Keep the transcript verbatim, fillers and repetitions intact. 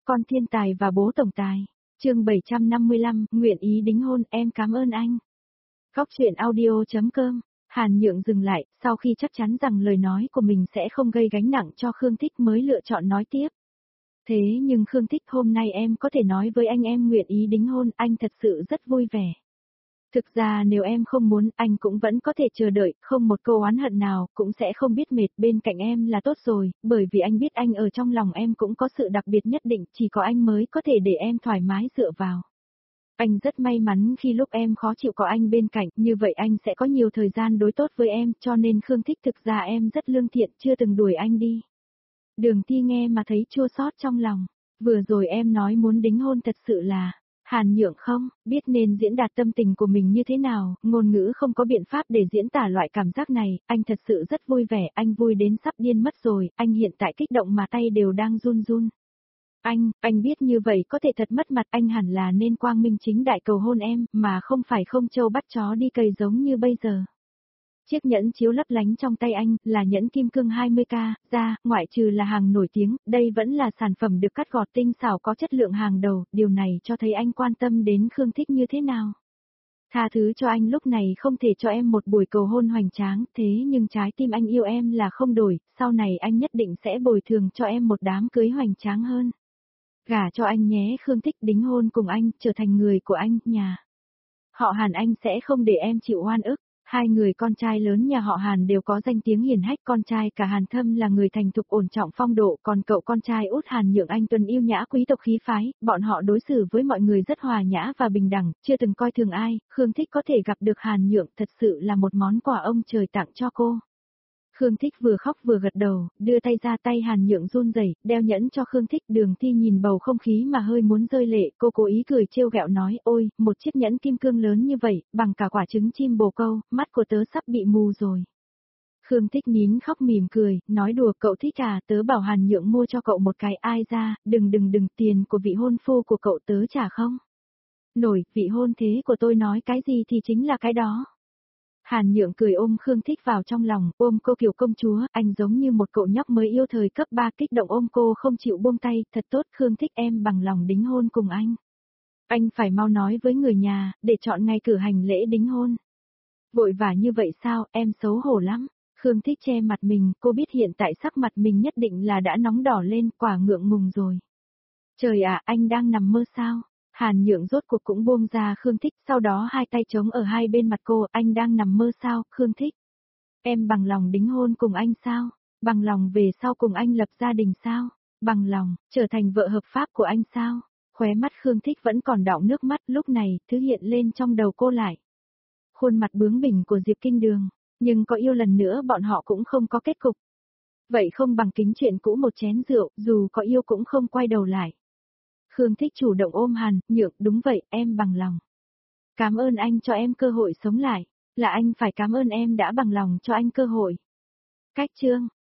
Con thiên tài và bố tổng tài. Chương bảy trăm năm mươi lăm, nguyện ý đính hôn, em cảm ơn anh. Góc truyện audio chấm com. Hàn Nhượng dừng lại, sau khi chắc chắn rằng lời nói của mình sẽ không gây gánh nặng cho Khương Thích mới lựa chọn nói tiếp. Thế nhưng Khương Thích, hôm nay em có thể nói với anh em nguyện ý đính hôn, anh thật sự rất vui vẻ. Thực ra nếu em không muốn, anh cũng vẫn có thể chờ đợi, không một câu oán hận nào, cũng sẽ không biết mệt, bên cạnh em là tốt rồi, bởi vì anh biết anh ở trong lòng em cũng có sự đặc biệt nhất định, chỉ có anh mới có thể để em thoải mái dựa vào. Anh rất may mắn khi lúc em khó chịu có anh bên cạnh, như vậy anh sẽ có nhiều thời gian đối tốt với em, cho nên Khương Thích, thực ra em rất lương thiện, chưa từng đuổi anh đi. Đường Thi nghe mà thấy chua xót trong lòng, vừa rồi em nói muốn đính hôn thật sự là... Hàn Nhượng không biết nên diễn đạt tâm tình của mình như thế nào, ngôn ngữ không có biện pháp để diễn tả loại cảm giác này, anh thật sự rất vui vẻ, anh vui đến sắp điên mất rồi, anh hiện tại kích động mà tay đều đang run run. Anh, anh biết như vậy có thể thật mất mặt, anh hẳn là nên quang minh chính đại cầu hôn em, mà không phải không trâu bắt chó đi cày giống như bây giờ. Chiếc nhẫn chiếu lấp lánh trong tay anh, là nhẫn kim cương hai mươi K, ra, ngoại trừ là hàng nổi tiếng, đây vẫn là sản phẩm được cắt gọt tinh xảo có chất lượng hàng đầu, điều này cho thấy anh quan tâm đến Khương Thích như thế nào. Tha thứ cho anh lúc này không thể cho em một buổi cầu hôn hoành tráng, thế nhưng trái tim anh yêu em là không đổi, sau này anh nhất định sẽ bồi thường cho em một đám cưới hoành tráng hơn. Gả cho anh nhé Khương Thích, đính hôn cùng anh, trở thành người của anh, nhà. Họ Hàn anh sẽ không để em chịu oan ức. Hai người con trai lớn nhà họ Hàn đều có danh tiếng hiển hách, con trai cả Hàn Thâm là người thành thục ổn trọng phong độ, còn cậu con trai út Hàn Nhượng anh tuấn yêu nhã quý tộc khí phái, bọn họ đối xử với mọi người rất hòa nhã và bình đẳng, chưa từng coi thường ai, Khương Thích có thể gặp được Hàn Nhượng thật sự là một món quà ông trời tặng cho cô. Khương Thích vừa khóc vừa gật đầu, đưa tay ra, tay Hàn Nhượng run rẩy, đeo nhẫn cho Khương Thích. Đường Thi nhìn bầu không khí mà hơi muốn rơi lệ, cô cố ý cười trêu ghẹo nói, ôi, một chiếc nhẫn kim cương lớn như vậy, bằng cả quả trứng chim bồ câu, mắt của tớ sắp bị mù rồi. Khương Thích nín khóc mỉm cười, nói đùa, cậu thích à, tớ bảo Hàn Nhượng mua cho cậu một cái, ai ra, đừng đừng đừng, tiền của vị hôn phu của cậu tớ trả không? Nổi, vị hôn thế của tôi nói cái gì thì chính là cái đó. Hàn Nhượng cười ôm Khương Thích vào trong lòng, ôm cô kiểu công chúa, anh giống như một cậu nhóc mới yêu thời cấp ba, kích động ôm cô không chịu buông tay, thật tốt Khương Thích, em bằng lòng đính hôn cùng anh. Anh phải mau nói với người nhà, để chọn ngày cử hành lễ đính hôn. Vội vã như vậy sao, em xấu hổ lắm. Khương Thích che mặt mình, cô biết hiện tại sắc mặt mình nhất định là đã nóng đỏ lên, quả ngượng ngùng rồi. Trời ạ, anh đang nằm mơ sao? Hàn Nhượng rốt cuộc cũng buông ra Khương Thích, sau đó hai tay chống ở hai bên mặt cô, anh đang nằm mơ sao, Khương Thích? Em bằng lòng đính hôn cùng anh sao? Bằng lòng về sau cùng anh lập gia đình sao? Bằng lòng, trở thành vợ hợp pháp của anh sao? Khóe mắt Khương Thích vẫn còn đọng nước mắt, lúc này, thứ hiện lên trong đầu cô lại. Khuôn mặt bướng bỉnh của Diệp Kinh Đường, nhưng có yêu lần nữa bọn họ cũng không có kết cục. Vậy không bằng kính chuyện cũ một chén rượu, dù có yêu cũng không quay đầu lại. Khương Thích chủ động ôm Hàn Nhượng, đúng vậy, em bằng lòng. Cảm ơn anh cho em cơ hội sống lại, là anh phải cảm ơn em đã bằng lòng cho anh cơ hội. Cách chương